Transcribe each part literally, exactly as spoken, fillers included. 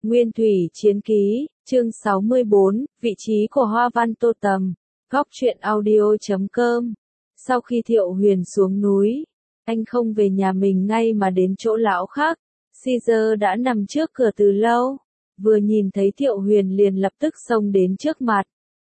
Nguyên thủy chiến ký, chương sáu mươi bốn, vị trí của Hoa Văn Tô Tầm, góc truyện audio chấm com. Sau khi Thiệu Huyền xuống núi, anh không về nhà mình ngay mà đến chỗ lão khác. Caesar đã nằm trước cửa từ lâu, vừa nhìn thấy Thiệu Huyền liền lập tức xông đến trước mặt.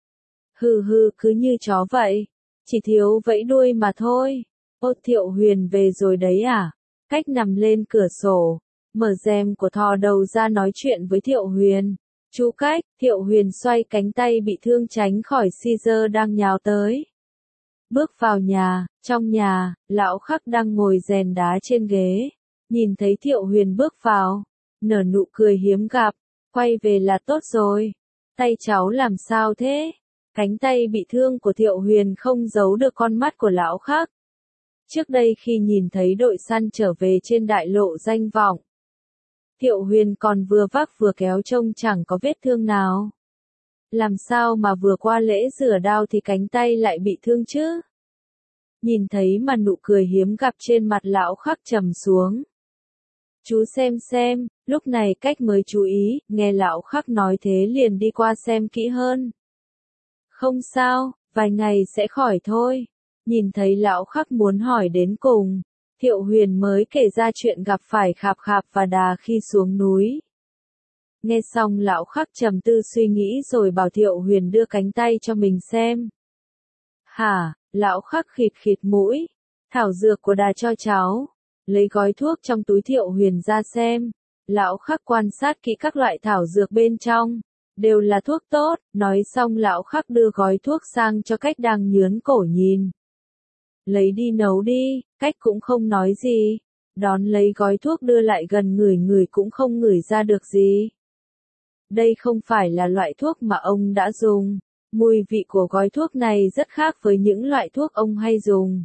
Hừ hừ, cứ như chó vậy, chỉ thiếu vẫy đuôi mà thôi. Ô, Thiệu Huyền về rồi đấy à? Cách nằm lên cửa sổ, mở rèm của thò đầu ra nói chuyện với Thiệu Huyền. Chú Cách. Thiệu Huyền xoay cánh tay bị thương tránh khỏi Caesar đang nhào tới. Bước vào nhà, trong nhà, lão Khắc đang ngồi rèn đá trên ghế. Nhìn thấy Thiệu Huyền bước vào, nở nụ cười hiếm gặp, quay về là tốt rồi. Tay cháu làm sao thế? Cánh tay bị thương của Thiệu Huyền không giấu được con mắt của lão Khắc. Trước đây khi nhìn thấy đội săn trở về trên đại lộ danh vọng, Thiệu Huyền còn vừa vác vừa kéo trông chẳng có vết thương nào. Làm sao mà vừa qua lễ rửa đao thì cánh tay lại bị thương chứ? Nhìn thấy mà nụ cười hiếm gặp trên mặt lão Khắc trầm xuống. Chú xem xem, lúc này Cách mới chú ý, nghe lão Khắc nói thế liền đi qua xem kỹ hơn. Không sao, vài ngày sẽ khỏi thôi. Nhìn thấy lão Khắc muốn hỏi đến cùng, Thiệu Huyền mới kể ra chuyện gặp phải Khạp Khạp và Đà khi xuống núi. Nghe xong lão Khắc trầm tư suy nghĩ rồi bảo Thiệu Huyền đưa cánh tay cho mình xem. Hả? Lão Khắc khịt khịt mũi. Thảo dược của Đà cho cháu. Lấy gói thuốc trong túi Thiệu Huyền ra xem. Lão Khắc quan sát kỹ các loại thảo dược bên trong. Đều là thuốc tốt. Nói xong lão Khắc đưa gói thuốc sang cho Cách đang nhướn cổ nhìn. Lấy đi nấu đi. Cách cũng không nói gì. Đón lấy gói thuốc đưa lại gần ngửi ngửi cũng không ngửi ra được gì. Đây không phải là loại thuốc mà ông đã dùng. Mùi vị của gói thuốc này rất khác với những loại thuốc ông hay dùng.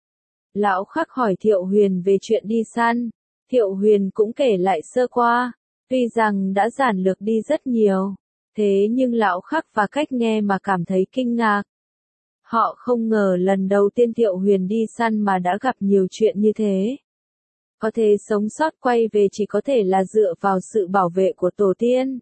Lão Khắc hỏi Thiệu Huyền về chuyện đi săn. Thiệu Huyền cũng kể lại sơ qua. Tuy rằng đã giản lược đi rất nhiều. Thế nhưng lão Khắc và Cách nghe mà cảm thấy kinh ngạc. Họ không ngờ lần đầu tiên Thiệu Huyền đi săn mà đã gặp nhiều chuyện như thế. Có thể sống sót quay về chỉ có thể là dựa vào sự bảo vệ của tổ tiên.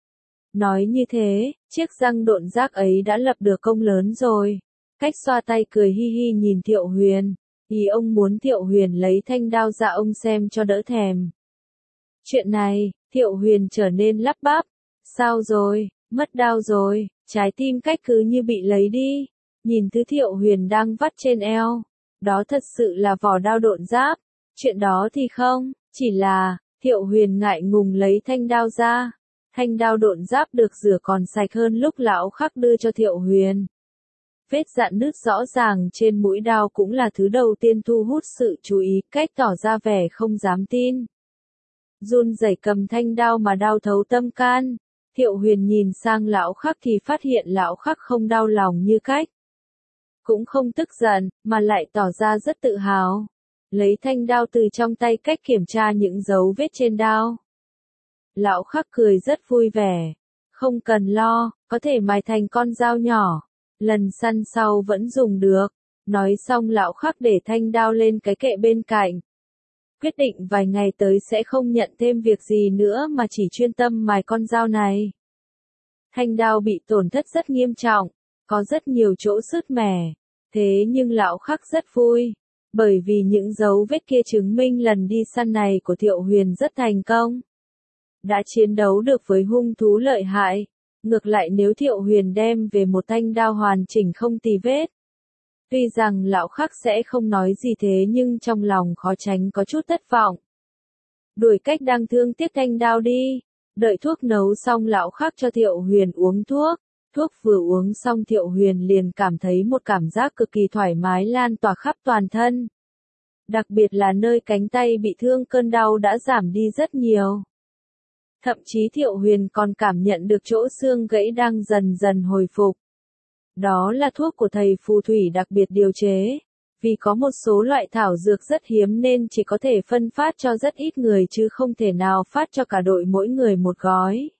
Nói như thế, chiếc răng độn giác ấy đã lập được công lớn rồi. Cách xoa tay cười hi hi nhìn Thiệu Huyền. Ý ông muốn Thiệu Huyền lấy thanh đao ra ông xem cho đỡ thèm. Chuyện này, Thiệu Huyền trở nên lắp bắp. Sao rồi, mất đao rồi, trái tim Cách cứ như bị lấy đi. Nhìn thứ Thiệu Huyền đang vắt trên eo. Đó thật sự là vỏ đao độn giáp. Chuyện đó thì không, chỉ là, Thiệu Huyền ngại ngùng lấy thanh đao ra. Thanh đao độn giáp được rửa còn sạch hơn lúc lão Khắc đưa cho Thiệu Huyền. Vết rạn nứt rõ ràng trên mũi đao cũng là thứ đầu tiên thu hút sự chú ý. Cách tỏ ra vẻ không dám tin. Run rẩy cầm thanh đao mà đao thấu tâm can. Thiệu Huyền nhìn sang lão Khắc thì phát hiện lão Khắc không đau lòng như Cách. Cũng không tức giận, mà lại tỏ ra rất tự hào. Lấy thanh đao từ trong tay Cách kiểm tra những dấu vết trên đao. Lão Khắc cười rất vui vẻ. Không cần lo, có thể mài thành con dao nhỏ. Lần săn sau vẫn dùng được. Nói xong lão Khắc để thanh đao lên cái kệ bên cạnh. Quyết định vài ngày tới sẽ không nhận thêm việc gì nữa mà chỉ chuyên tâm mài con dao này. Thanh đao bị tổn thất rất nghiêm trọng. Có rất nhiều chỗ sứt mẻ. Thế nhưng lão Khắc rất vui. Bởi vì những dấu vết kia chứng minh lần đi săn này của Thiệu Huyền rất thành công. Đã chiến đấu được với hung thú lợi hại. Ngược lại nếu Thiệu Huyền đem về một thanh đao hoàn chỉnh không tì vết. Tuy rằng lão Khắc sẽ không nói gì thế nhưng trong lòng khó tránh có chút thất vọng. Đuổi Cách đang thương tiếc thanh đao đi. Đợi thuốc nấu xong lão Khắc cho Thiệu Huyền uống thuốc. Thuốc vừa uống xong Thiệu Huyền liền cảm thấy một cảm giác cực kỳ thoải mái lan tỏa khắp toàn thân. Đặc biệt là nơi cánh tay bị thương cơn đau đã giảm đi rất nhiều. Thậm chí Thiệu Huyền còn cảm nhận được chỗ xương gãy đang dần dần hồi phục. Đó là thuốc của thầy phù thủy đặc biệt điều chế. Vì có một số loại thảo dược rất hiếm nên chỉ có thể phân phát cho rất ít người chứ không thể nào phát cho cả đội mỗi người một gói.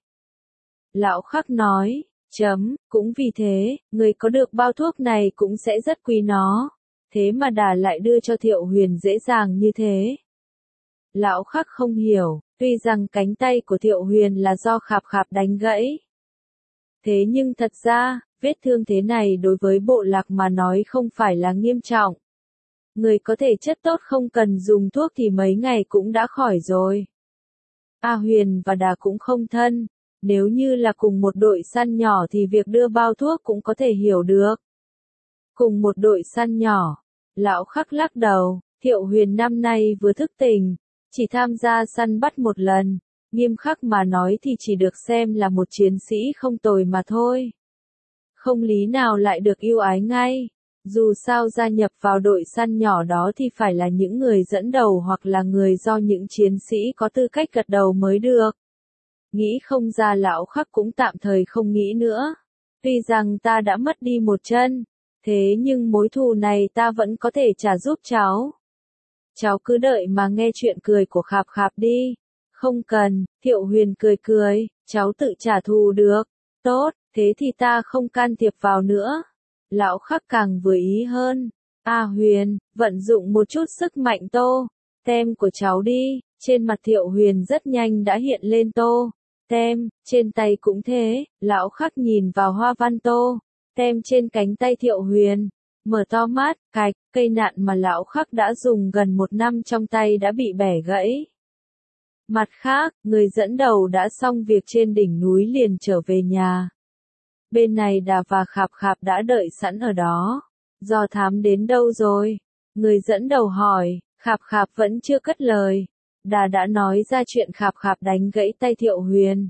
Lão Khắc nói, chấm, cũng vì thế, người có được bao thuốc này cũng sẽ rất quý nó. Thế mà Đà lại đưa cho Thiệu Huyền dễ dàng như thế. Lão Khắc không hiểu, Tuy rằng cánh tay của Thiệu Huyền là do Khạp Khạp đánh gãy. Thế nhưng thật ra, vết thương thế này đối với Bộ Lạc mà nói không phải là nghiêm trọng. Người có thể chất tốt không cần dùng thuốc thì mấy ngày cũng đã khỏi rồi. A Huyền và Đà cũng không thân, nếu như là cùng một đội săn nhỏ thì việc đưa bao thuốc cũng có thể hiểu được. Cùng một đội săn nhỏ, lão Khắc lắc đầu, Thiệu Huyền năm nay vừa thức tỉnh, chỉ tham gia săn bắt một lần, nghiêm khắc mà nói thì chỉ được xem là một chiến sĩ không tồi mà thôi. Không lý nào lại được yêu ái ngay. Dù sao gia nhập vào đội săn nhỏ đó thì phải là những người dẫn đầu hoặc là người do những chiến sĩ có tư cách gật đầu mới được. Nghĩ không ra lão Khắc cũng tạm thời không nghĩ nữa. Tuy rằng ta đã mất đi một chân, thế nhưng mối thù này ta vẫn có thể trả giúp cháu. Cháu cứ đợi mà nghe chuyện cười của Khạp Khạp đi. Không cần, Thiệu Huyền cười cười, cháu tự trả thù được. Tốt, thế thì ta không can thiệp vào nữa. Lão Khắc càng vừa ý hơn. A Huyền, vận dụng một chút sức mạnh tô. Tem của cháu đi. Trên mặt Thiệu Huyền rất nhanh đã hiện lên tô. Tem, trên tay cũng thế. Lão Khắc nhìn vào hoa văn tô. Tem trên cánh tay Thiệu Huyền. Mở to mắt, cạch, cây nạn mà lão Khắc đã dùng gần một năm trong tay đã bị bẻ gãy. Mặt khác, người dẫn đầu đã xong việc trên đỉnh núi liền trở về nhà. Bên này Đà và Khạp Khạp đã đợi sẵn ở đó. Do thám đến đâu rồi? Người dẫn đầu hỏi, Khạp Khạp vẫn chưa cất lời. Đà đã nói ra chuyện Khạp Khạp đánh gãy tay Thiệu Huyền.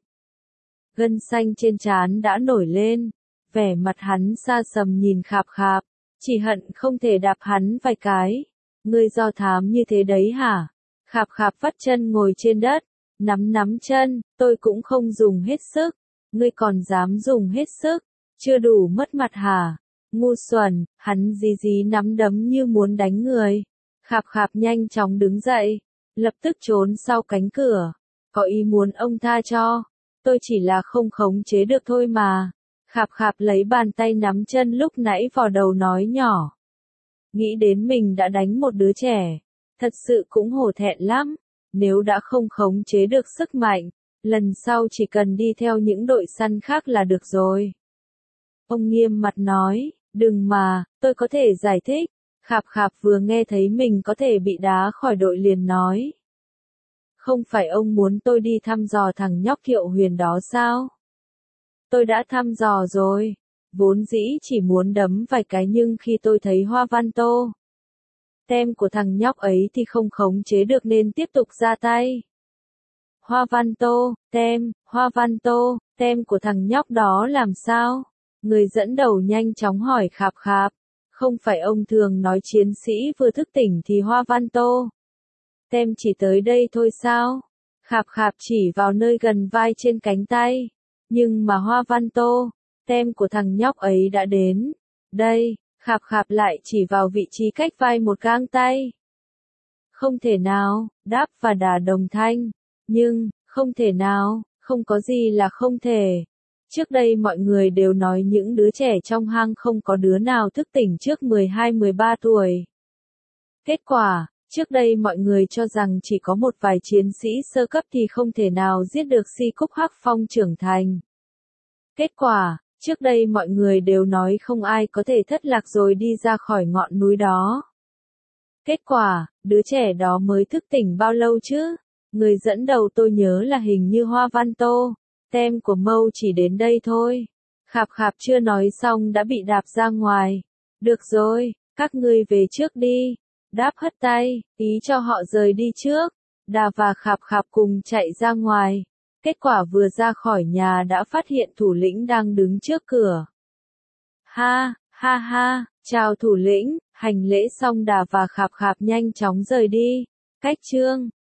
Gân xanh trên trán đã nổi lên. Vẻ mặt hắn xa sầm nhìn Khạp Khạp. Chỉ hận không thể đạp hắn vài cái. Ngươi do thám như thế đấy hả? Khạp Khạp vắt chân ngồi trên đất. Nắm nắm chân, tôi cũng không dùng hết sức. Ngươi còn dám dùng hết sức, chưa đủ mất mặt hả? Ngu xuẩn, hắn dí dí nắm đấm như muốn đánh người. Khạp Khạp nhanh chóng đứng dậy, lập tức trốn sau cánh cửa. Có ý muốn ông tha cho, tôi chỉ là không khống chế được thôi mà. Khạp Khạp lấy bàn tay nắm chân lúc nãy vào đầu nói nhỏ. Nghĩ đến mình đã đánh một đứa trẻ, thật sự cũng hổ thẹn lắm. Nếu đã không khống chế được sức mạnh, lần sau chỉ cần đi theo những đội săn khác là được rồi. Ông nghiêm mặt nói, đừng mà, tôi có thể giải thích. Khạp Khạp vừa nghe thấy mình có thể bị đá khỏi đội liền nói. Không phải ông muốn tôi đi thăm dò thằng nhóc Thiệu Huyền đó sao? Tôi đã thăm dò rồi. Vốn dĩ chỉ muốn đấm vài cái nhưng khi tôi thấy hoa văn tô. Tem của thằng nhóc ấy thì không khống chế được nên tiếp tục ra tay. Hoa văn tô, tem, hoa văn tô, tem của thằng nhóc đó làm sao? Người dẫn đầu nhanh chóng hỏi Khạp Khạp. Không phải ông thường nói chiến sĩ vừa thức tỉnh thì hoa văn tô. Tem chỉ tới đây thôi sao? Khạp Khạp chỉ vào nơi gần vai trên cánh tay. Nhưng mà hoa văn tô, tem của thằng nhóc ấy đã đến. Đây, Khạp Khạp lại chỉ vào vị trí cách vai một gang tay. Không thể nào, Đáp và Đà đồng thanh. Nhưng, không thể nào, không có gì là không thể. Trước đây mọi người đều nói những đứa trẻ trong hang không có đứa nào thức tỉnh trước mười hai mười ba tuổi. Kết quả, trước đây mọi người cho rằng chỉ có một vài chiến sĩ sơ cấp thì không thể nào giết được Si Cúc Hắc Phong trưởng thành. Kết quả, trước đây mọi người đều nói không ai có thể thất lạc rồi đi ra khỏi ngọn núi đó. Kết quả, đứa trẻ đó mới thức tỉnh bao lâu chứ? Người dẫn đầu tôi nhớ là hình như hoa văn tô. Tem của Mâu chỉ đến đây thôi. Khạp Khạp chưa nói xong đã bị đạp ra ngoài. Được rồi, các ngươi về trước đi. Đáp hất tay, ý cho họ rời đi trước. Đà và Khạp Khạp cùng chạy ra ngoài. Kết quả vừa ra khỏi nhà đã phát hiện thủ lĩnh đang đứng trước cửa. Ha, ha ha, chào thủ lĩnh, hành lễ xong Đà và Khạp Khạp nhanh chóng rời đi. Cách chương